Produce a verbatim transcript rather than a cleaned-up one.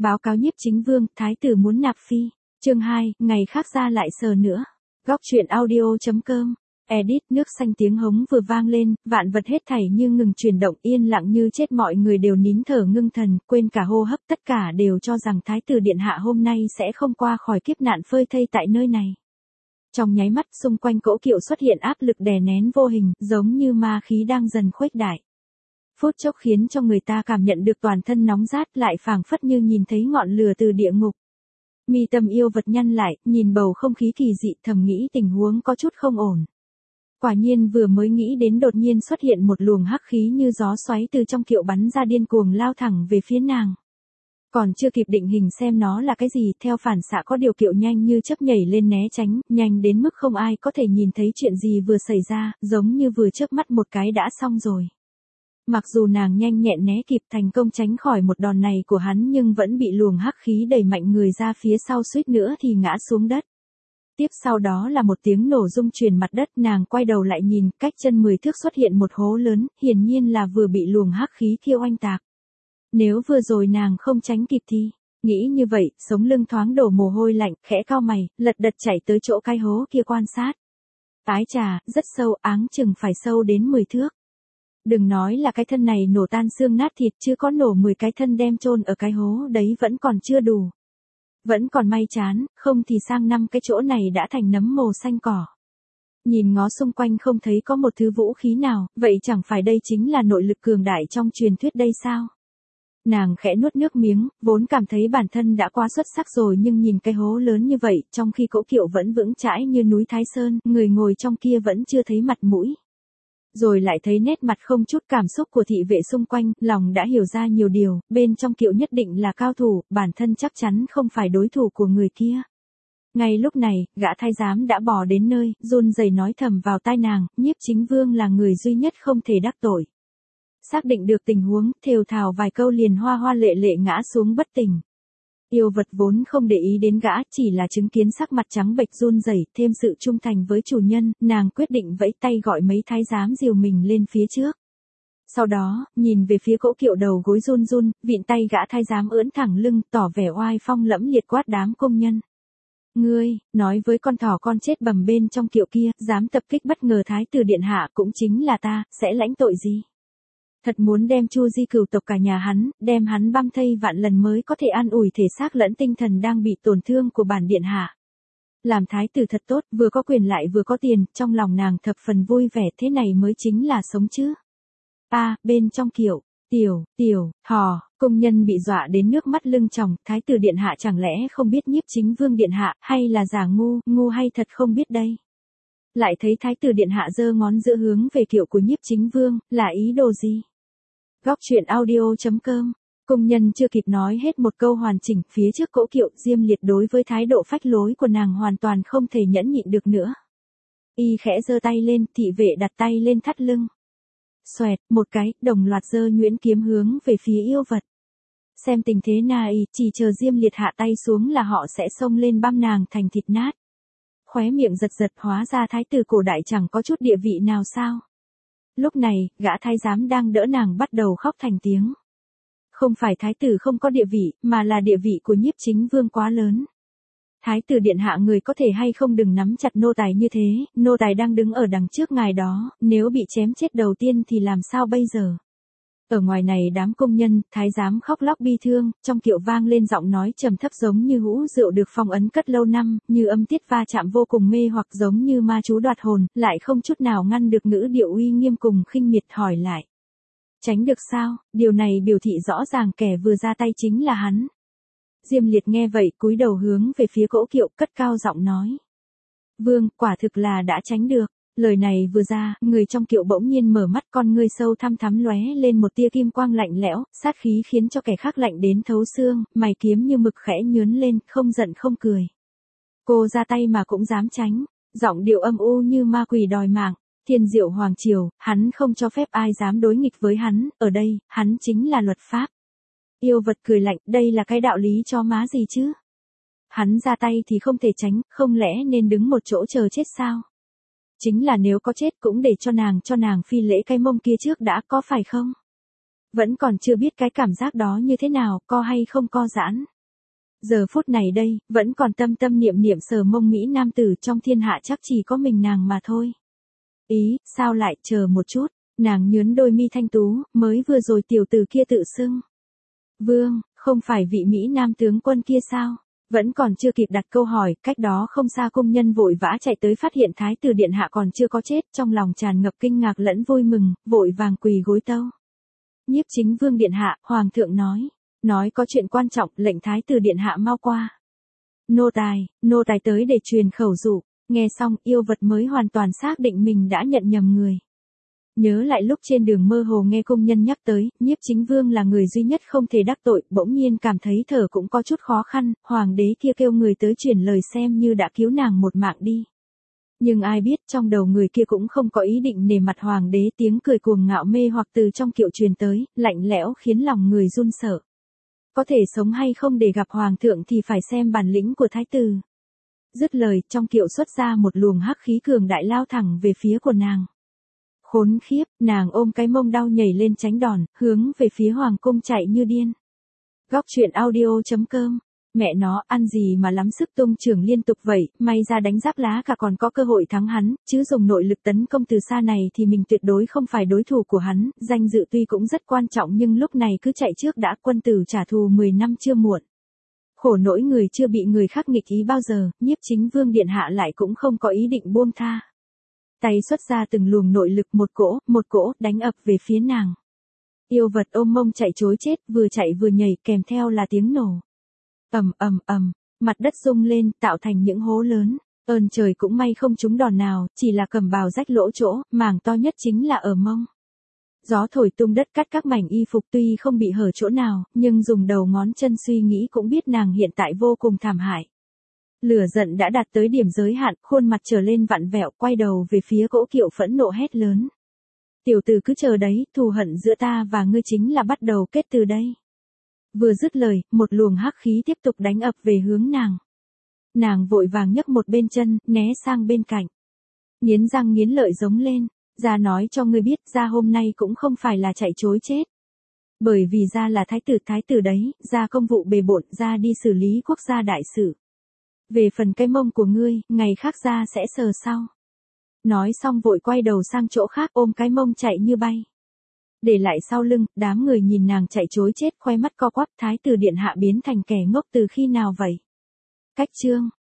Báo cáo Nhiếp Chính Vương, thái tử muốn nạp phi. Chương hai, ngày khác ra lại sờ nữa. Góc truyện audio chấm com. Edit, nước xanh tiếng hống vừa vang lên, vạn vật hết thảy như ngừng chuyển động, yên lặng như chết, mọi người đều nín thở ngưng thần, quên cả hô hấp, tất cả đều cho rằng thái tử điện hạ hôm nay sẽ không qua khỏi kiếp nạn phơi thây tại nơi này. Trong nháy mắt, xung quanh cỗ kiệu xuất hiện áp lực đè nén vô hình, giống như ma khí đang dần khuếch đại. Phút chốc khiến cho người ta cảm nhận được toàn thân nóng rát, lại phảng phất như nhìn thấy ngọn lửa từ địa ngục. Mi tâm yêu vật nhăn lại, nhìn bầu không khí kỳ dị, thầm nghĩ tình huống có chút không ổn. Quả nhiên vừa mới nghĩ đến đột nhiên xuất hiện một luồng hắc khí như gió xoáy từ trong kiệu bắn ra, điên cuồng lao thẳng về phía nàng. Còn chưa kịp định hình xem nó là cái gì, theo phản xạ có điều kiệu nhanh như chớp nhảy lên né tránh, nhanh đến mức không ai có thể nhìn thấy chuyện gì vừa xảy ra, giống như vừa chớp mắt một cái đã xong rồi. Mặc dù nàng nhanh nhẹn né kịp, thành công tránh khỏi một đòn này của hắn, nhưng vẫn bị luồng hắc khí đẩy mạnh người ra phía sau, suýt nữa thì ngã xuống đất. Tiếp sau đó là một tiếng nổ rung truyền mặt đất, nàng quay đầu lại nhìn, cách chân mười thước xuất hiện một hố lớn, hiển nhiên là vừa bị luồng hắc khí kia oanh tạc. Nếu vừa rồi nàng không tránh kịp thì, nghĩ như vậy, sống lưng thoáng đổ mồ hôi lạnh, khẽ cau mày, lật đật chạy tới chỗ cái hố kia quan sát. Ái trà, rất sâu, áng chừng phải sâu đến mười thước. Đừng nói là cái thân này nổ tan xương nát thịt, chứ có nổ mười cái thân đem chôn ở cái hố đấy vẫn còn chưa đủ. Vẫn còn may chán, không thì sang năm cái chỗ này đã thành nấm mồ xanh cỏ. Nhìn ngó xung quanh không thấy có một thứ vũ khí nào, vậy chẳng phải đây chính là nội lực cường đại trong truyền thuyết đây sao? Nàng khẽ nuốt nước miếng, vốn cảm thấy bản thân đã quá xuất sắc rồi, nhưng nhìn cái hố lớn như vậy, trong khi cỗ kiệu vẫn vững chãi như núi Thái Sơn, người ngồi trong kia vẫn chưa thấy mặt mũi. Rồi lại thấy nét mặt không chút cảm xúc của thị vệ xung quanh, lòng đã hiểu ra nhiều điều, bên trong kiệu nhất định là cao thủ, bản thân chắc chắn không phải đối thủ của người kia. Ngay lúc này, gã thái giám đã bò đến nơi, run rẩy nói thầm vào tai nàng, Nhiếp Chính Vương là người duy nhất không thể đắc tội. Xác định được tình huống, thều thào vài câu liền hoa hoa lệ lệ ngã xuống bất tỉnh. Yêu vật vốn không để ý đến gã, chỉ là chứng kiến sắc mặt trắng bệch run rẩy, thêm sự trung thành với chủ nhân, nàng quyết định vẫy tay gọi mấy thái giám dìu mình lên phía trước. Sau đó, nhìn về phía cỗ kiệu, đầu gối run run, vịn tay gã thái giám ưỡn thẳng lưng, tỏ vẻ oai phong lẫm liệt, quát đám công nhân. Ngươi, nói với con thỏ con chết bầm bên trong kiệu kia, dám tập kích bất ngờ thái tử điện hạ, cũng chính là ta, sẽ lãnh tội gì? Thật muốn đem Chu Di cửu tộc cả nhà hắn, đem hắn băm thây vạn lần mới có thể an ủi thể xác lẫn tinh thần đang bị tổn thương của bản điện hạ. Làm thái tử thật tốt, vừa có quyền lại vừa có tiền, trong lòng nàng thập phần vui vẻ, thế này mới chính là sống chứ. A, à, bên trong kiệu, tiểu, tiểu, hò, công nhân bị dọa đến nước mắt lưng tròng, thái tử điện hạ chẳng lẽ không biết Nhiếp Chính Vương điện hạ, hay là giả ngu, ngu hay thật không biết đây. Lại thấy thái tử điện hạ giơ ngón giữa hướng về kiệu của Nhiếp Chính Vương, là ý đồ gì? Góc truyện audio chấm com. Công nhân chưa kịp nói hết một câu hoàn chỉnh, phía trước cỗ kiệu, Diêm Liệt đối với thái độ phách lối của nàng hoàn toàn không thể nhẫn nhịn được nữa. Y khẽ giơ tay lên, thị vệ đặt tay lên thắt lưng. Xoẹt, một cái, đồng loạt giơ nhuyễn kiếm hướng về phía yêu vật. Xem tình thế này, chỉ chờ Diêm Liệt hạ tay xuống là họ sẽ xông lên băm nàng thành thịt nát. Khóe miệng giật giật, hóa ra thái tử cổ đại chẳng có chút địa vị nào sao? Lúc này, gã thái giám đang đỡ nàng bắt đầu khóc thành tiếng. Không phải thái tử không có địa vị, mà là địa vị của Nhiếp Chính Vương quá lớn. Thái tử điện hạ, người có thể hay không đừng nắm chặt nô tài như thế, nô tài đang đứng ở đằng trước ngài đó, nếu bị chém chết đầu tiên thì làm sao bây giờ? Ở ngoài này đám công nhân, thái giám khóc lóc bi thương, trong kiệu vang lên giọng nói trầm thấp giống như hũ rượu được phong ấn cất lâu năm, như âm tiết va chạm vô cùng mê hoặc, giống như ma chú đoạt hồn, lại không chút nào ngăn được ngữ điệu uy nghiêm cùng khinh miệt, hỏi lại. Tránh được sao? Điều này biểu thị rõ ràng kẻ vừa ra tay chính là hắn. Diêm Liệt nghe vậy, cúi đầu hướng về phía cỗ kiệu, cất cao giọng nói. Vương, quả thực là đã tránh được. Lời này vừa ra, người trong kiệu bỗng nhiên mở mắt, con ngươi sâu thăm thắm lóe lên một tia kim quang lạnh lẽo, sát khí khiến cho kẻ khác lạnh đến thấu xương, mày kiếm như mực khẽ nhướn lên, không giận không cười. Cô ra tay mà cũng dám tránh, giọng điệu âm u như ma quỷ đòi mạng. Thiên Diệu Hoàng Triều, hắn không cho phép ai dám đối nghịch với hắn, ở đây, hắn chính là luật pháp. Yêu vật cười lạnh, đây là cái đạo lý cho má gì chứ? Hắn ra tay thì không thể tránh, không lẽ nên đứng một chỗ chờ chết sao? Chính là nếu có chết cũng để cho nàng cho nàng phi lễ cái mông kia trước đã, có phải không? Vẫn còn chưa biết cái cảm giác đó như thế nào, co hay không co giãn. Giờ phút này đây, vẫn còn tâm tâm niệm niệm sờ mông Mỹ nam tử, trong thiên hạ chắc chỉ có mình nàng mà thôi. Ý, sao lại, chờ một chút, nàng nhướn đôi mi thanh tú, mới vừa rồi tiểu tử kia tự xưng. Vương, không phải vị Mỹ nam tướng quân kia sao? Vẫn còn chưa kịp đặt câu hỏi, cách đó không xa cung nhân vội vã chạy tới phát hiện thái tử điện hạ còn chưa có chết, trong lòng tràn ngập kinh ngạc lẫn vui mừng, vội vàng quỳ gối tâu. Nhiếp chính vương điện hạ, hoàng thượng nói, nói có chuyện quan trọng, lệnh thái tử điện hạ mau qua. Nô tài, nô tài tới để truyền khẩu dụ. Nghe xong, yêu vật mới hoàn toàn xác định mình đã nhận nhầm người. Nhớ lại lúc trên đường mơ hồ nghe công nhân nhắc tới, nhiếp chính vương là người duy nhất không thể đắc tội, bỗng nhiên cảm thấy thở cũng có chút khó khăn, hoàng đế kia kêu người tới truyền lời xem như đã cứu nàng một mạng đi. Nhưng ai biết trong đầu người kia cũng không có ý định nể mặt hoàng đế, tiếng cười cuồng ngạo mê hoặc từ trong kiệu truyền tới, lạnh lẽo khiến lòng người run sợ. Có thể sống hay không để gặp hoàng thượng thì phải xem bản lĩnh của thái tử. Dứt lời, trong kiệu xuất ra một luồng hắc khí cường đại lao thẳng về phía của nàng. Khốn khiếp, nàng ôm cái mông đau nhảy lên tránh đòn, hướng về phía hoàng cung chạy như điên. Góc truyện audio chấm com. Mẹ nó, ăn gì mà lắm sức tung trưởng liên tục vậy, may ra đánh giáp lá cả còn có cơ hội thắng hắn, chứ dùng nội lực tấn công từ xa này thì mình tuyệt đối không phải đối thủ của hắn, danh dự tuy cũng rất quan trọng nhưng lúc này cứ chạy trước đã, quân tử trả thù mười năm chưa muộn. Khổ nỗi người chưa bị người khác nghịch ý bao giờ, nhiếp chính vương điện hạ lại cũng không có ý định buông tha. Tay xuất ra từng luồng nội lực, một cỗ, một cỗ, đánh ập về phía nàng. Yêu vật ôm mông chạy trối chết, vừa chạy vừa nhảy, kèm theo là tiếng nổ. Ầm ầm ầm, mặt đất rung lên, tạo thành những hố lớn. Ơn trời cũng may không trúng đòn nào, chỉ là cầm bào rách lỗ chỗ, màng to nhất chính là ở mông. Gió thổi tung đất cắt các mảnh y phục, tuy không bị hở chỗ nào, nhưng dùng đầu ngón chân suy nghĩ cũng biết nàng hiện tại vô cùng thảm hại. Lửa giận đã đạt tới điểm giới hạn, khuôn mặt trở lên vặn vẹo, quay đầu về phía cỗ kiệu phẫn nộ hét lớn. Tiểu tử cứ chờ đấy, thù hận giữa ta và ngươi chính là bắt đầu kết từ đây. Vừa dứt lời, một luồng hắc khí tiếp tục đánh ập về hướng nàng. Nàng vội vàng nhấc một bên chân, né sang bên cạnh. Nghiến răng nghiến lợi giống lên, ra nói cho ngươi biết, ra hôm nay cũng không phải là chạy trối chết. Bởi vì ra là thái tử thái tử đấy, ra công vụ bề bộn, ra đi xử lý quốc gia đại sự. Về phần cái mông của ngươi, ngày khác ra sẽ sờ sau. Nói xong vội quay đầu sang chỗ khác, ôm cái mông chạy như bay. Để lại sau lưng, đám người nhìn nàng chạy trối chết, khoe mắt co quắp, thái tử điện hạ biến thành kẻ ngốc từ khi nào vậy? Cách chương